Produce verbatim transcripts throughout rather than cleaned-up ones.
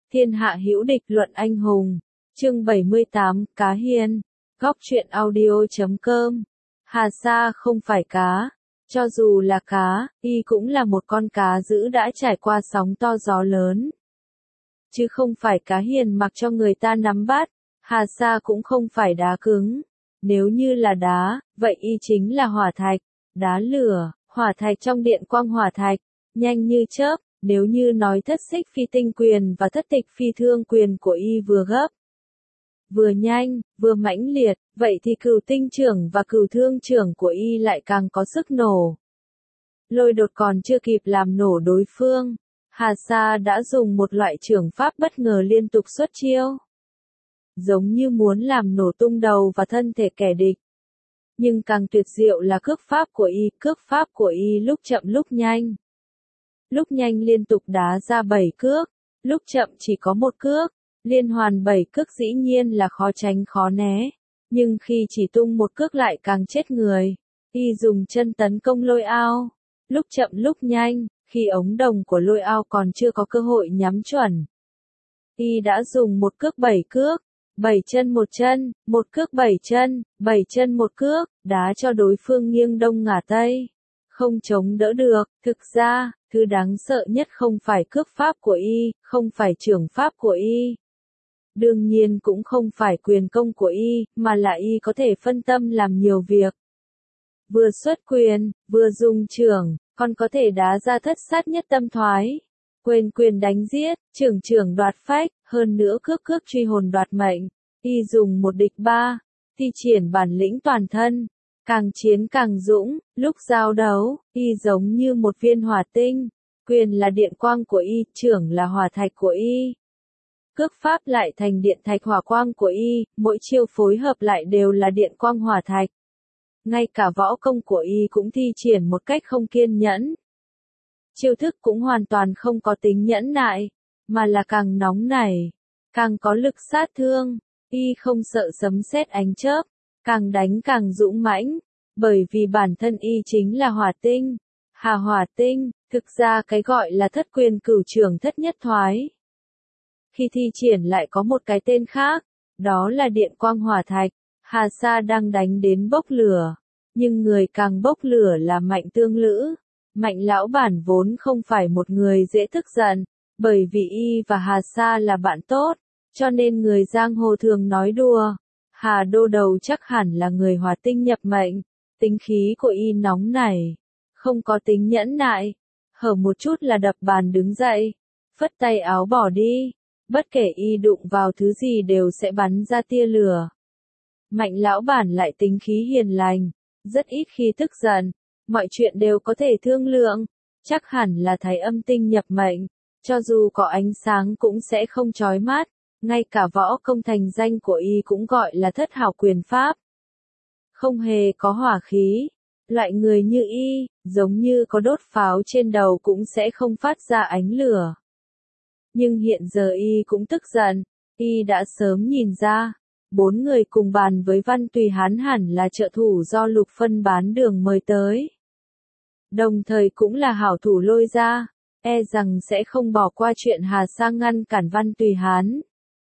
Thiên hạ hữu địch luận anh hùng. Chương bảy mươi tám, Cá Hiên. Góc truyện audio chấm com. Hà Sa không phải cá. Cho dù là cá, y cũng là một con cá dữ đã trải qua sóng to gió lớn. Chứ không phải cá hiền mặc cho người ta nắm bắt. Hà Sa cũng không phải đá cứng. Nếu như là đá, vậy y chính là hỏa thạch, đá lửa, hỏa thạch trong điện quang hỏa thạch, nhanh như chớp. Nếu như nói thất xích phi tinh quyền và thất tịch phi thương quyền của y vừa gấp, vừa nhanh, vừa mãnh liệt, vậy thì cửu tinh trưởng và cửu thương trưởng của y lại càng có sức nổ. Lôi đột còn chưa kịp làm nổ đối phương, Hà Sa đã dùng một loại trưởng pháp bất ngờ liên tục xuất chiêu. Giống như muốn làm nổ tung đầu và thân thể kẻ địch. Nhưng càng tuyệt diệu là cước pháp của y, cước pháp của y lúc chậm lúc nhanh. Lúc nhanh liên tục đá ra bảy cước, lúc chậm chỉ có một cước, liên hoàn bảy cước dĩ nhiên là khó tránh khó né, nhưng khi chỉ tung một cước lại càng chết người. Y dùng chân tấn công lôi ao, lúc chậm lúc nhanh, khi ống đồng của lôi ao còn chưa có cơ hội nhắm chuẩn. Y đã dùng một cước bảy cước, bảy chân một chân, một cước bảy chân, bảy chân một cước, đá cho đối phương nghiêng đông ngả tây. Không chống đỡ được, thực ra, thứ đáng sợ nhất không phải cước pháp của y, không phải trưởng pháp của y. Đương nhiên cũng không phải quyền công của y, mà là y có thể phân tâm làm nhiều việc. Vừa xuất quyền, vừa dùng trưởng, còn có thể đá ra thất sát nhất tâm thoái. Quên quyền đánh giết, trưởng trưởng đoạt phách, hơn nữa cước cước truy hồn đoạt mệnh. Y dùng một địch ba, thi triển bản lĩnh toàn thân. Càng chiến càng dũng, lúc giao đấu, y giống như một viên hỏa tinh, quyền là điện quang của y, trưởng là hỏa thạch của y. Cước pháp lại thành điện thạch hỏa quang của y, mỗi chiêu phối hợp lại đều là điện quang hỏa thạch. Ngay cả võ công của y cũng thi triển một cách không kiên nhẫn. Chiêu thức cũng hoàn toàn không có tính nhẫn nại, mà là càng nóng nảy, càng có lực sát thương, y không sợ sấm sét ánh chớp. Càng đánh càng dũng mãnh, bởi vì bản thân y chính là hỏa tinh, hà hỏa tinh, thực ra cái gọi là thất quyền cửu trưởng thất nhất thoái. Khi thi triển lại có một cái tên khác, đó là điện quang hỏa thạch. Hà Sa đang đánh đến bốc lửa, nhưng người càng bốc lửa là Mạnh Tương Lữ. Mạnh lão bản vốn không phải một người dễ tức giận, bởi vì y và Hà Sa là bạn tốt, cho nên người giang hồ thường nói đùa. Hà đô đầu chắc hẳn là người hỏa tinh nhập mệnh, tính khí của y nóng nảy, không có tính nhẫn nại, hở một chút là đập bàn đứng dậy, phất tay áo bỏ đi, bất kể y đụng vào thứ gì đều sẽ bắn ra tia lửa. Mạnh lão bản lại tính khí hiền lành, rất ít khi tức giận, mọi chuyện đều có thể thương lượng, chắc hẳn là thái âm tinh nhập mệnh, cho dù có ánh sáng cũng sẽ không chói mắt. Ngay cả võ công thành danh của y cũng gọi là thất hảo quyền pháp. Không hề có hỏa khí. Loại người như y, giống như có đốt pháo trên đầu cũng sẽ không phát ra ánh lửa. Nhưng hiện giờ y cũng tức giận. Y đã sớm nhìn ra. Bốn người cùng bàn với Văn Tùy Hán hẳn là trợ thủ do Lục Phân bán đường mời tới. Đồng thời cũng là hảo thủ Lôi ra. E rằng sẽ không bỏ qua chuyện Hà Sa ngăn cản Văn Tùy Hán.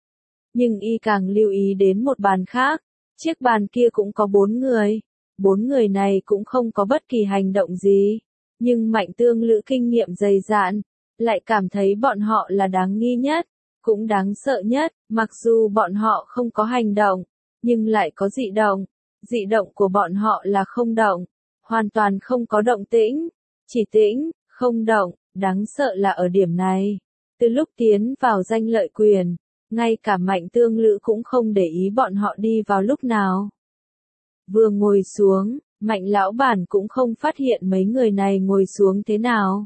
Nhưng y càng lưu ý đến một bàn khác, chiếc bàn kia cũng có bốn người, bốn người này cũng không có bất kỳ hành động gì, nhưng Mạnh Tương Lữ kinh nghiệm dày dạn, lại cảm thấy bọn họ là đáng nghi nhất, cũng đáng sợ nhất, mặc dù bọn họ không có hành động, nhưng lại có dị động, dị động của bọn họ là không động, hoàn toàn không có động tĩnh, chỉ tĩnh, không động, đáng sợ là ở điểm này, từ lúc tiến vào danh lợi quyền. Ngay cả Mạnh Tương Lữ cũng không để ý bọn họ đi vào lúc nào. Vừa ngồi xuống, Mạnh lão bản cũng không phát hiện mấy người này ngồi xuống thế nào.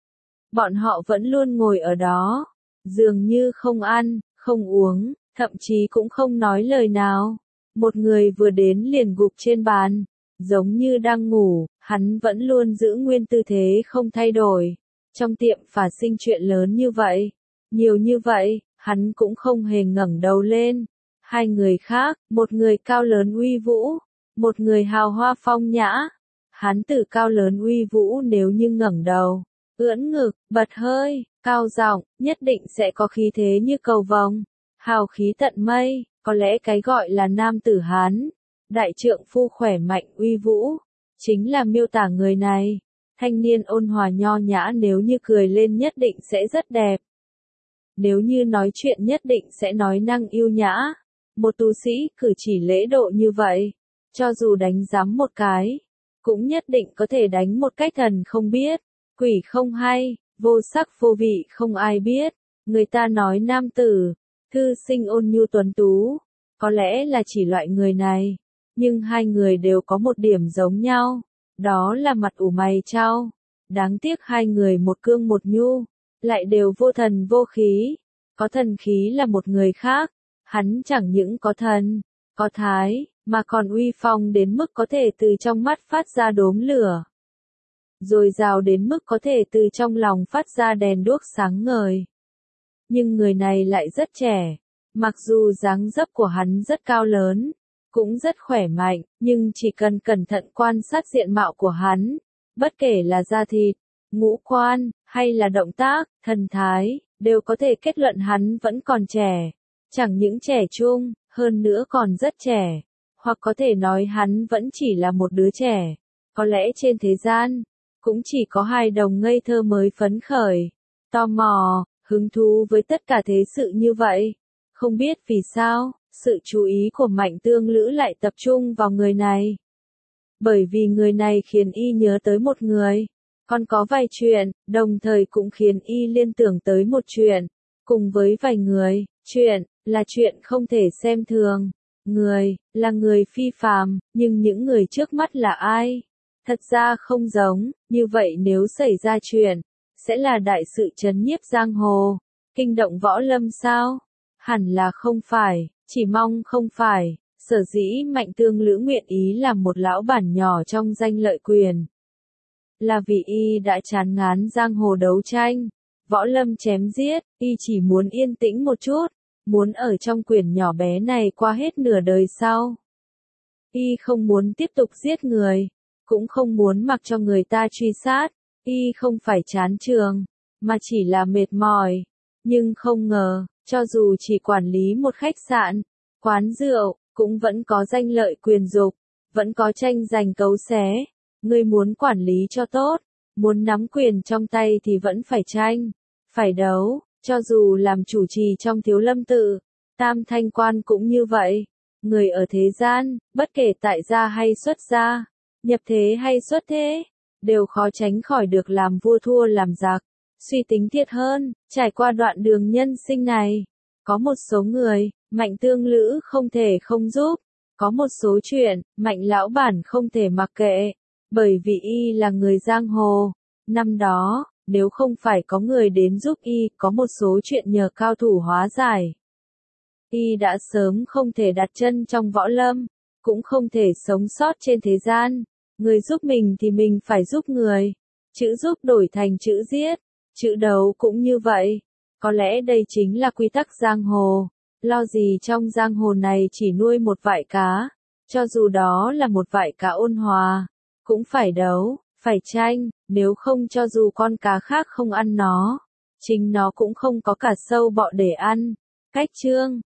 Bọn họ vẫn luôn ngồi ở đó, dường như không ăn, không uống, thậm chí cũng không nói lời nào. Một người vừa đến liền gục trên bàn, giống như đang ngủ, hắn vẫn luôn giữ nguyên tư thế không thay đổi. Trong tiệm phát sinh chuyện lớn như vậy, nhiều như vậy. Hắn cũng không hề ngẩng đầu lên. Hai người khác, một người cao lớn uy vũ, một người hào hoa phong nhã. Hắn tử cao lớn uy vũ nếu như ngẩng đầu, ưỡn ngực, bật hơi, cao giọng, nhất định sẽ có khí thế như cầu vồng, hào khí tận mây, có lẽ cái gọi là nam tử Hán, đại trượng phu khỏe mạnh uy vũ, chính là miêu tả người này. Thanh niên ôn hòa nho nhã nếu như cười lên nhất định sẽ rất đẹp. Nếu như nói chuyện nhất định sẽ nói năng yêu nhã. Một tu sĩ cử chỉ lễ độ như vậy, cho dù đánh giám một cái, cũng nhất định có thể đánh một cách thần không biết, quỷ không hay, vô sắc vô vị không ai biết. Người ta nói nam tử, thư sinh ôn nhu tuấn tú, có lẽ là chỉ loại người này, nhưng hai người đều có một điểm giống nhau, đó là mặt ủ mày chau. Đáng tiếc hai người một cương một nhu, lại đều vô thần vô khí, có thần khí là một người khác, hắn chẳng những có thần, có thái, mà còn uy phong đến mức có thể từ trong mắt phát ra đốm lửa, rồi rào đến mức có thể từ trong lòng phát ra đèn đuốc sáng ngời. Nhưng người này lại rất trẻ, mặc dù dáng dấp của hắn rất cao lớn, cũng rất khỏe mạnh, nhưng chỉ cần cẩn thận quan sát diện mạo của hắn, bất kể là da thịt, ngũ quan, hay là động tác, thần thái, đều có thể kết luận hắn vẫn còn trẻ. Chẳng những trẻ trung, hơn nữa còn rất trẻ, hoặc có thể nói hắn vẫn chỉ là một đứa trẻ. Có lẽ trên thế gian, cũng chỉ có hai đồng ngây thơ mới phấn khởi, tò mò, hứng thú với tất cả thế sự như vậy. Không biết vì sao, sự chú ý của Mạnh Tương Lữ lại tập trung vào người này. Bởi vì người này khiến y nhớ tới một người, còn có vài chuyện, đồng thời cũng khiến y liên tưởng tới một chuyện, cùng với vài người. Chuyện, là chuyện không thể xem thường. Người, là người phi phàm, nhưng những người trước mắt là ai? Thật ra không giống, như vậy nếu xảy ra chuyện, sẽ là đại sự chấn nhiếp giang hồ, kinh động võ lâm sao? Hẳn là không phải, chỉ mong không phải. Sở dĩ Mạnh Tương Lữ nguyện ý làm một lão bản nhỏ trong danh lợi quyền, là vì y đã chán ngán giang hồ đấu tranh, võ lâm chém giết, y chỉ muốn yên tĩnh một chút, muốn ở trong quyền nhỏ bé này qua hết nửa đời sau. Y không muốn tiếp tục giết người, cũng không muốn mặc cho người ta truy sát, y không phải chán trường, mà chỉ là mệt mỏi. Nhưng không ngờ, cho dù chỉ quản lý một khách sạn, quán rượu, cũng vẫn có danh lợi quyền dục, vẫn có tranh giành cấu xé. Ngươi muốn quản lý cho tốt, muốn nắm quyền trong tay thì vẫn phải tranh, phải đấu, cho dù làm chủ trì trong Thiếu Lâm tự, Tam Thanh Quan cũng như vậy. Người ở thế gian, bất kể tại gia hay xuất gia, nhập thế hay xuất thế, đều khó tránh khỏi được làm vua thua làm giặc. Suy tính thiệt hơn, trải qua đoạn đường nhân sinh này, có một số người, Mạnh Tương Lữ không thể không giúp, có một số chuyện, Mạnh lão bản không thể mặc kệ, bởi vì y là người giang hồ. Năm đó, nếu không phải có người đến giúp y, có một số chuyện nhờ cao thủ hóa giải, y đã sớm không thể đặt chân trong võ lâm, cũng không thể sống sót trên thế gian. Người giúp mình thì mình phải giúp người, chữ giúp đổi thành chữ giết, chữ đấu cũng như vậy. Có lẽ đây chính là quy tắc giang hồ. Lo gì trong giang hồ này chỉ nuôi một vại cá, cho dù đó là một vại cá ôn hòa, cũng phải đấu, phải tranh, nếu không cho dù con cá khác không ăn nó, chính nó cũng không có cả sâu bọ để ăn. Cách chương